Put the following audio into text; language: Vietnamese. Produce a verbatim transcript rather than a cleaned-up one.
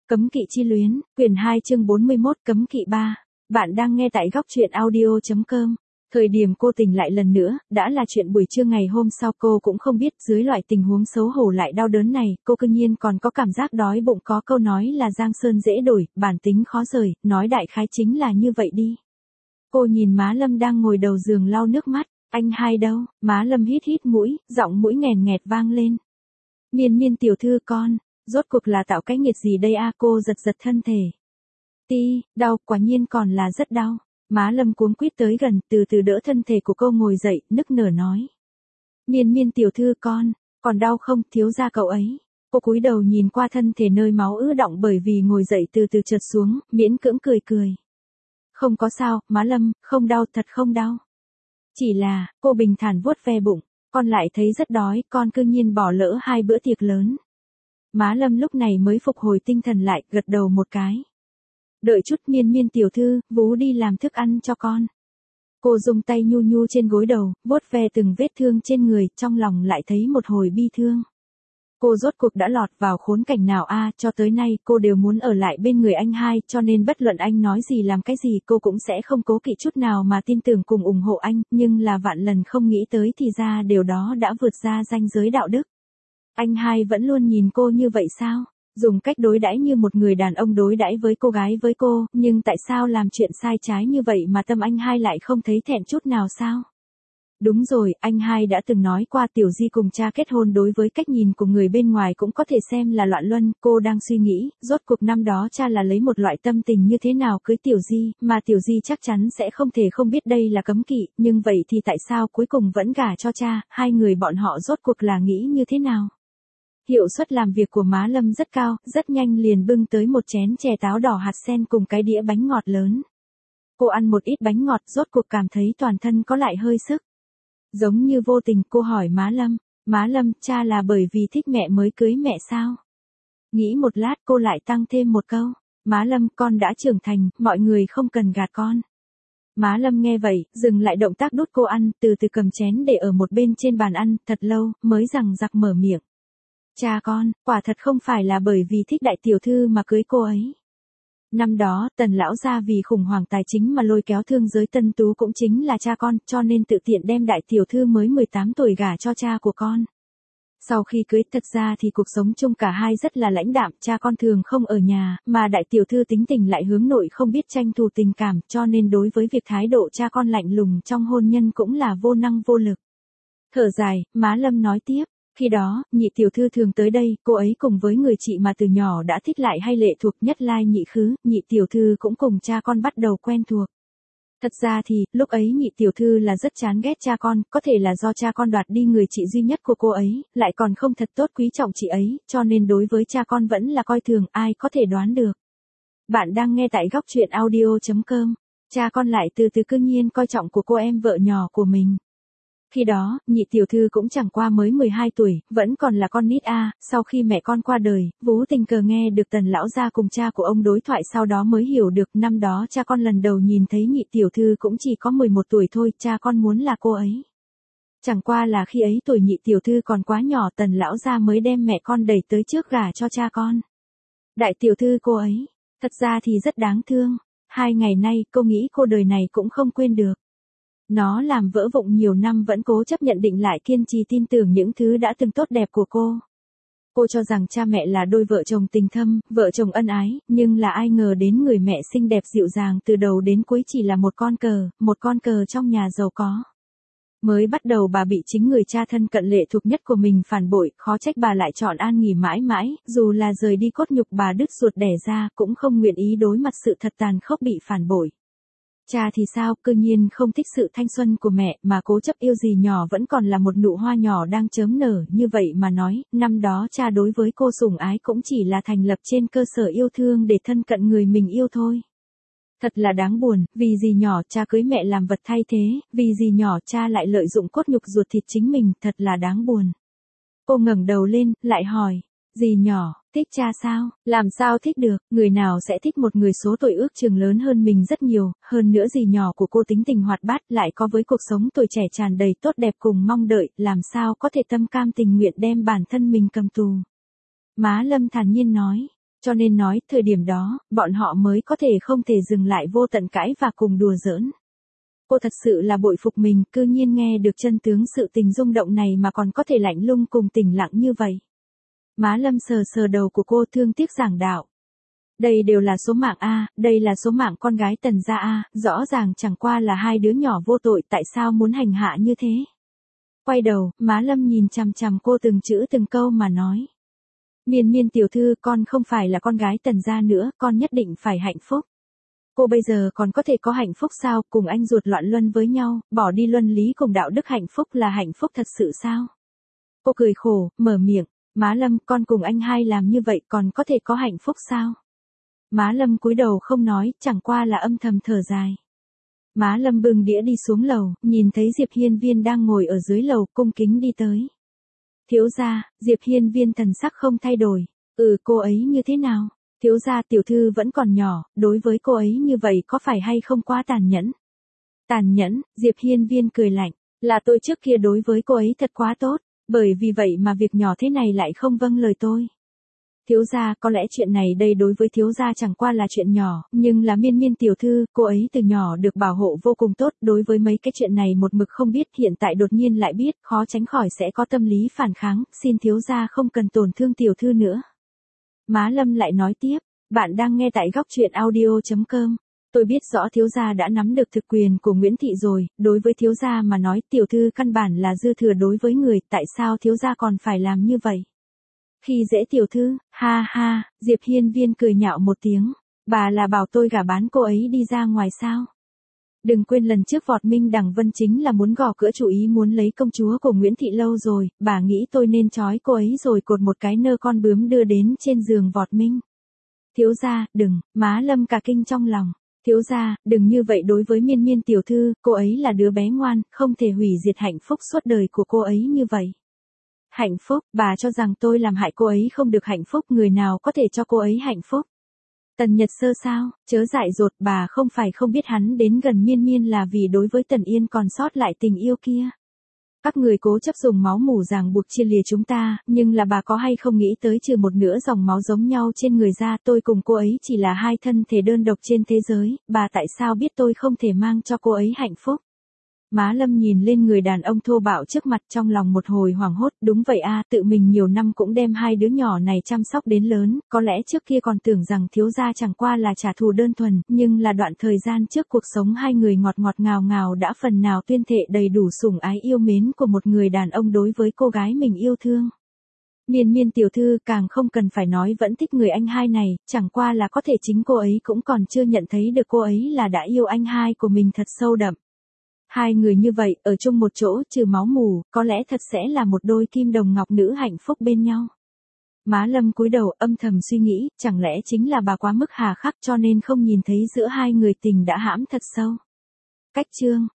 Cấm kỵ chi luyến, quyển hai chương bốn mươi mốt cấm kỵ ba. Bạn đang nghe tại góc truyện audio chấm com. Thời điểm cô tỉnh lại lần nữa, đã là chuyện buổi trưa ngày hôm sau. Cô cũng không biết dưới loại tình huống xấu hổ lại đau đớn này, cô cư nhiên còn có cảm giác đói bụng. Có câu nói là giang sơn dễ đổi, bản tính khó rời, nói đại khái chính là như vậy đi. Cô nhìn má Lâm đang ngồi đầu giường lau nước mắt. Anh hai đâu? Má Lâm hít hít mũi, giọng mũi nghèn nghẹt vang lên. Miên Miên tiểu thư con. Rốt cuộc là tạo cái nghiệt gì đây a? Cô giật giật thân thể. Ti, đau, quả nhiên còn là rất đau. Má Lâm cuống quýt tới gần, từ từ đỡ thân thể của cô ngồi dậy, nức nở nói. Miên Miên tiểu thư con, còn đau không, thiếu gia cậu ấy. Cô cúi đầu nhìn qua thân thể nơi máu ứ đọng bởi vì ngồi dậy từ từ trượt xuống, miễn cưỡng cười cười. Không có sao, má Lâm, không đau, thật không đau. Chỉ là, cô bình thản vuốt ve bụng, con lại thấy rất đói, con cư nhiên bỏ lỡ hai bữa tiệc lớn. Má Lâm lúc này mới phục hồi tinh thần lại, gật đầu một cái. Đợi chút, Miên Miên tiểu thư, vú đi làm thức ăn cho con. Cô dùng tay nhu nhu trên gối đầu, vuốt ve từng vết thương trên người, trong lòng lại thấy một hồi bi thương. Cô rốt cuộc đã lọt vào khốn cảnh nào a? Cho tới nay cô đều muốn ở lại bên người anh hai, cho nên bất luận anh nói gì làm cái gì cô cũng sẽ không cố kỵ chút nào mà tin tưởng cùng ủng hộ anh, nhưng là vạn lần không nghĩ tới thì ra điều đó đã vượt ra ranh giới đạo đức. Anh hai vẫn luôn nhìn cô như vậy sao? Dùng cách đối đãi như một người đàn ông đối đãi với cô gái với cô, nhưng tại sao làm chuyện sai trái như vậy mà tâm anh hai lại không thấy thẹn chút nào sao? Đúng rồi, anh hai đã từng nói qua Tiểu Di cùng cha kết hôn đối với cách nhìn của người bên ngoài cũng có thể xem là loạn luân. Cô đang suy nghĩ, rốt cuộc năm đó cha là lấy một loại tâm tình như thế nào cưới Tiểu Di, mà Tiểu Di chắc chắn sẽ không thể không biết đây là cấm kỵ, nhưng vậy thì tại sao cuối cùng vẫn gả cho cha, hai người bọn họ rốt cuộc là nghĩ như thế nào? Hiệu suất làm việc của má Lâm rất cao, rất nhanh liền bưng tới một chén chè táo đỏ hạt sen cùng cái đĩa bánh ngọt lớn. Cô ăn một ít bánh ngọt, rốt cuộc cảm thấy toàn thân có lại hơi sức. Giống như vô tình cô hỏi má Lâm, má Lâm, cha là bởi vì thích mẹ mới cưới mẹ sao? Nghĩ một lát cô lại tăng thêm một câu, má Lâm, con đã trưởng thành, mọi người không cần gạt con. Má Lâm nghe vậy, dừng lại động tác đút cô ăn, từ từ cầm chén để ở một bên trên bàn ăn, thật lâu, mới rằng giặc mở miệng. Cha con, quả thật không phải là bởi vì thích đại tiểu thư mà cưới cô ấy. Năm đó, Tần lão gia vì khủng hoảng tài chính mà lôi kéo thương giới tân tú cũng chính là cha con, cho nên tự tiện đem đại tiểu thư mới mười tám tuổi gả cho cha của con. Sau khi cưới, thật ra thì cuộc sống chung cả hai rất là lãnh đạm, cha con thường không ở nhà, mà đại tiểu thư tính tình lại hướng nội không biết tranh thủ tình cảm, cho nên đối với việc thái độ cha con lạnh lùng trong hôn nhân cũng là vô năng vô lực. Thở dài, má Lâm nói tiếp. Khi đó, nhị tiểu thư thường tới đây, cô ấy cùng với người chị mà từ nhỏ đã thích lại hay lệ thuộc nhất lai nhị khứ, nhị tiểu thư cũng cùng cha con bắt đầu quen thuộc. Thật ra thì, lúc ấy nhị tiểu thư là rất chán ghét cha con, có thể là do cha con đoạt đi người chị duy nhất của cô ấy, lại còn không thật tốt quý trọng chị ấy, cho nên đối với cha con vẫn là coi thường, ai có thể đoán được. Bạn đang nghe tại góc truyện audio chấm com, cha con lại từ từ cư nhiên coi trọng của cô em vợ nhỏ của mình. Khi đó, nhị tiểu thư cũng chẳng qua mới mười hai tuổi, vẫn còn là con nít a. Sau khi mẹ con qua đời, vú tình cờ nghe được Tần lão gia cùng cha của ông đối thoại, sau đó mới hiểu được năm đó cha con lần đầu nhìn thấy nhị tiểu thư cũng chỉ có mười một tuổi thôi, cha con muốn là cô ấy. Chẳng qua là khi ấy tuổi nhị tiểu thư còn quá nhỏ, Tần lão gia mới đem mẹ con đẩy tới trước gả cho cha con. Đại tiểu thư cô ấy, thật ra thì rất đáng thương, hai ngày nay cô nghĩ cô đời này cũng không quên được. Nó làm vỡ vụn nhiều năm vẫn cố chấp nhận định lại kiên trì tin tưởng những thứ đã từng tốt đẹp của cô. Cô cho rằng cha mẹ là đôi vợ chồng tình thâm, vợ chồng ân ái, nhưng là ai ngờ đến người mẹ xinh đẹp dịu dàng từ đầu đến cuối chỉ là một con cờ, một con cờ trong nhà giàu có. Mới bắt đầu bà bị chính người cha thân cận lệ thuộc nhất của mình phản bội, khó trách bà lại chọn an nghỉ mãi mãi, dù là rời đi cốt nhục bà đứt ruột đẻ ra cũng không nguyện ý đối mặt sự thật tàn khốc bị phản bội. Cha thì sao, cư nhiên không thích sự thanh xuân của mẹ mà cố chấp yêu gì nhỏ vẫn còn là một nụ hoa nhỏ đang chớm nở, như vậy mà nói, năm đó cha đối với cô sủng ái cũng chỉ là thành lập trên cơ sở yêu thương để thân cận người mình yêu thôi. Thật là đáng buồn, vì gì nhỏ cha cưới mẹ làm vật thay thế, vì gì nhỏ cha lại lợi dụng cốt nhục ruột thịt chính mình, thật là đáng buồn. Cô ngẩng đầu lên, lại hỏi, gì nhỏ, thích cha sao, làm sao thích được, người nào sẽ thích một người số tuổi ước chừng lớn hơn mình rất nhiều, hơn nữa gì nhỏ của cô tính tình hoạt bát lại có với cuộc sống tuổi trẻ tràn đầy tốt đẹp cùng mong đợi, làm sao có thể tâm cam tình nguyện đem bản thân mình cầm tù. Má Lâm thản nhiên nói, Cho nên nói, thời điểm đó, bọn họ mới có thể không thể dừng lại vô tận cãi và cùng đùa giỡn. Cô thật sự là bội phục mình, cư nhiên nghe được chân tướng sự tình rung động này mà còn có thể lạnh lùng cùng tĩnh lặng như vậy. Má Lâm sờ sờ đầu của cô thương tiếc giảng đạo. Đây đều là số mạng A, đây là số mạng con gái Tần gia A, rõ ràng chẳng qua là hai đứa nhỏ vô tội, tại sao muốn hành hạ như thế. Quay đầu, má Lâm nhìn chằm chằm cô từng chữ từng câu mà nói. Miên Miên tiểu thư, con không phải là con gái Tần gia nữa, con nhất định phải hạnh phúc. Cô bây giờ còn có thể có hạnh phúc sao, cùng anh ruột loạn luân với nhau, bỏ đi luân lý cùng đạo đức, hạnh phúc là hạnh phúc thật sự sao? Cô cười khổ, mở miệng, má Lâm, con cùng anh hai làm như vậy còn có thể có hạnh phúc sao? Má Lâm cúi đầu không nói, chẳng qua là âm thầm thở dài. Má Lâm bưng đĩa đi xuống lầu, nhìn thấy Diệp Hiên Viên đang ngồi ở dưới lầu, cung kính đi tới. Thiếu gia, Diệp Hiên Viên thần sắc không thay đổi. Ừ, cô ấy như thế nào? Thiếu gia, tiểu thư vẫn còn nhỏ, đối với cô ấy như vậy có phải hay không quá tàn nhẫn? Tàn nhẫn, Diệp Hiên Viên cười lạnh, là tôi trước kia đối với cô ấy thật quá tốt, bởi vì vậy mà việc nhỏ thế này lại không vâng lời tôi. Thiếu gia, có lẽ chuyện này đây đối với thiếu gia chẳng qua là chuyện nhỏ, nhưng là Miên Miên tiểu thư, cô ấy từ nhỏ được bảo hộ vô cùng tốt, đối với mấy cái chuyện này một mực không biết, hiện tại đột nhiên lại biết, khó tránh khỏi sẽ có tâm lý phản kháng, xin thiếu gia không cần tổn thương tiểu thư nữa. Má Lâm lại nói tiếp, bạn đang nghe tại góc truyện audio chấm com. Tôi biết rõ thiếu gia đã nắm được thực quyền của Nguyễn Thị rồi, đối với thiếu gia mà nói tiểu thư căn bản là dư thừa đối với người, tại sao thiếu gia còn phải làm như vậy? Khi dễ tiểu thư, ha ha, Diệp Hiên Viên cười nhạo một tiếng, bà là bảo tôi gả bán cô ấy đi ra ngoài sao? Đừng quên lần trước Vọt Minh Đằng Vân chính là muốn gò cửa chủ ý muốn lấy công chúa của Nguyễn Thị lâu rồi, bà nghĩ tôi nên trói cô ấy rồi cột một cái nơ con bướm đưa đến trên giường Vọt Minh. Thiếu gia, đừng, má Lâm cả kinh trong lòng. Thiếu gia, đừng như vậy đối với Miên Miên tiểu thư, cô ấy là đứa bé ngoan, không thể hủy diệt hạnh phúc suốt đời của cô ấy như vậy. Hạnh phúc, bà cho rằng tôi làm hại cô ấy không được hạnh phúc, người nào có thể cho cô ấy hạnh phúc? Tần Nhật Sơ sao, chớ dại dột, bà không phải không biết hắn đến gần Miên Miên là vì đối với Tần Yên còn sót lại tình yêu kia. Các người cố chấp dùng máu mủ ràng buộc chia lìa chúng ta, nhưng là bà có hay không nghĩ tới trừ một nửa dòng máu giống nhau trên người ra, tôi cùng cô ấy chỉ là hai thân thể đơn độc trên thế giới, bà tại sao biết tôi không thể mang cho cô ấy hạnh phúc? Má Lâm nhìn lên người đàn ông thô bạo trước mặt trong lòng một hồi hoảng hốt, đúng vậy a, tự mình nhiều năm cũng đem hai đứa nhỏ này chăm sóc đến lớn, có lẽ trước kia còn tưởng rằng thiếu gia chẳng qua là trả thù đơn thuần, nhưng là đoạn thời gian trước cuộc sống hai người ngọt ngọt ngào ngào đã phần nào tuyên thệ đầy đủ sủng ái yêu mến của một người đàn ông đối với cô gái mình yêu thương. Miên Miên tiểu thư càng không cần phải nói vẫn thích người anh hai này, chẳng qua là có thể chính cô ấy cũng còn chưa nhận thấy được cô ấy là đã yêu anh hai của mình thật sâu đậm. Hai người như vậy, ở chung một chỗ, trừ máu mủ, có lẽ thật sẽ là một đôi kim đồng ngọc nữ hạnh phúc bên nhau. Má Lâm cúi đầu âm thầm suy nghĩ, chẳng lẽ chính là bà quá mức hà khắc cho nên không nhìn thấy giữa hai người tình đã hãm thật sâu. Cách chương